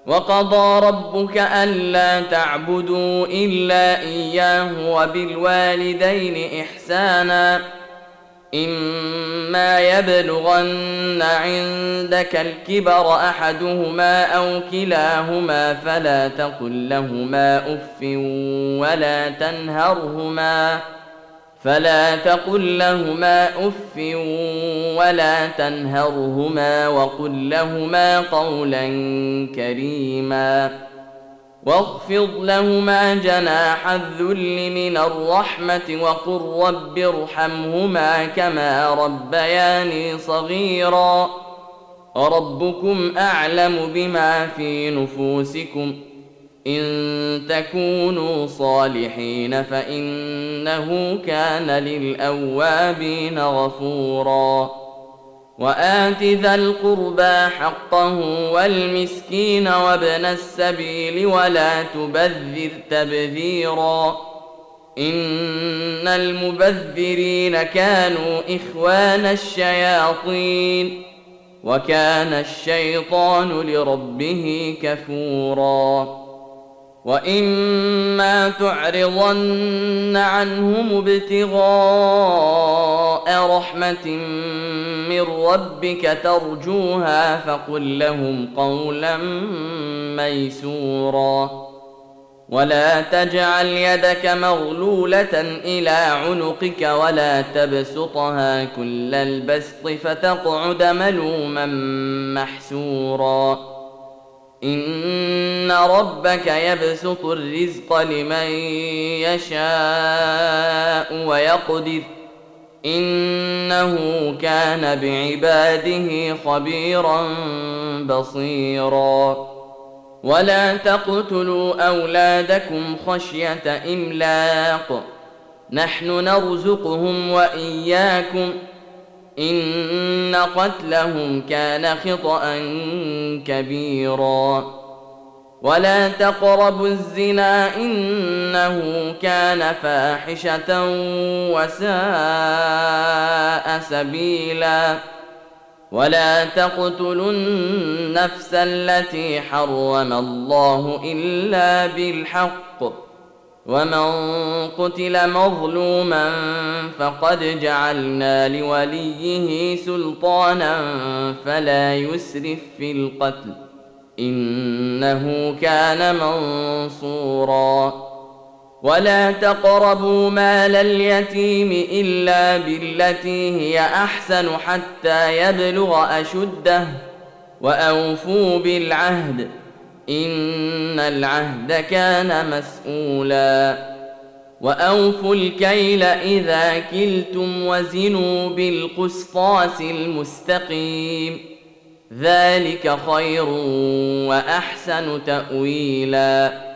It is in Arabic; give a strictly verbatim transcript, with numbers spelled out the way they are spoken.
وقضى ربك ألا تعبدوا إلا إياه وبالوالدين إحسانا إما يبلغن عندك الكبر أحدهما أو كلاهما فلا تقل لهما أف ولا تنهرهما فلا تقل لهما أف ولا تنهرهما وقل لهما قولا كريما واخفض لهما جناح الذل من الرحمة وقل رب ارحمهما كما ربياني صغيرا ربكم أعلم بما في نفوسكم إن تكونوا صالحين فإنه كان للأوابين غفورا وآت ذا القربى حقه والمسكين وابن السبيل ولا تبذر تبذيرا إن المبذرين كانوا إخوان الشياطين وكان الشيطان لربه كفورا وإما تعرضن عنهم ابتغاء رحمة من ربك ترجوها فقل لهم قولا ميسورا ولا تجعل يدك مغلولة إلى عنقك ولا تبسطها كل البسط فتقعد ملوما محسورا إن ربك يبسط الرزق لمن يشاء ويقدر إنه كان بعباده خبيرا بصيرا ولا تقتلوا أولادكم خشية إملاق نحن نرزقهم وإياكم إن قتلهم كان خطأ كبيرا ولا تقربوا الزنا إنه كان فاحشة وساء سبيلا ولا تقتلوا النفس التي حرم الله إلا بالحق ومن قتل مظلوما فقد جعلنا لوليه سلطانا فلا يسرف في القتل إنه كان منصورا ولا تقربوا مال اليتيم إلا بالتي هي أحسن حتى يبلغ أشده وأوفوا بالعهد إن العهد كان مسؤولا وأوفوا الكيل إذا كلتم وزنوا بالقسطاس المستقيم ذلك خير وأحسن تأويلا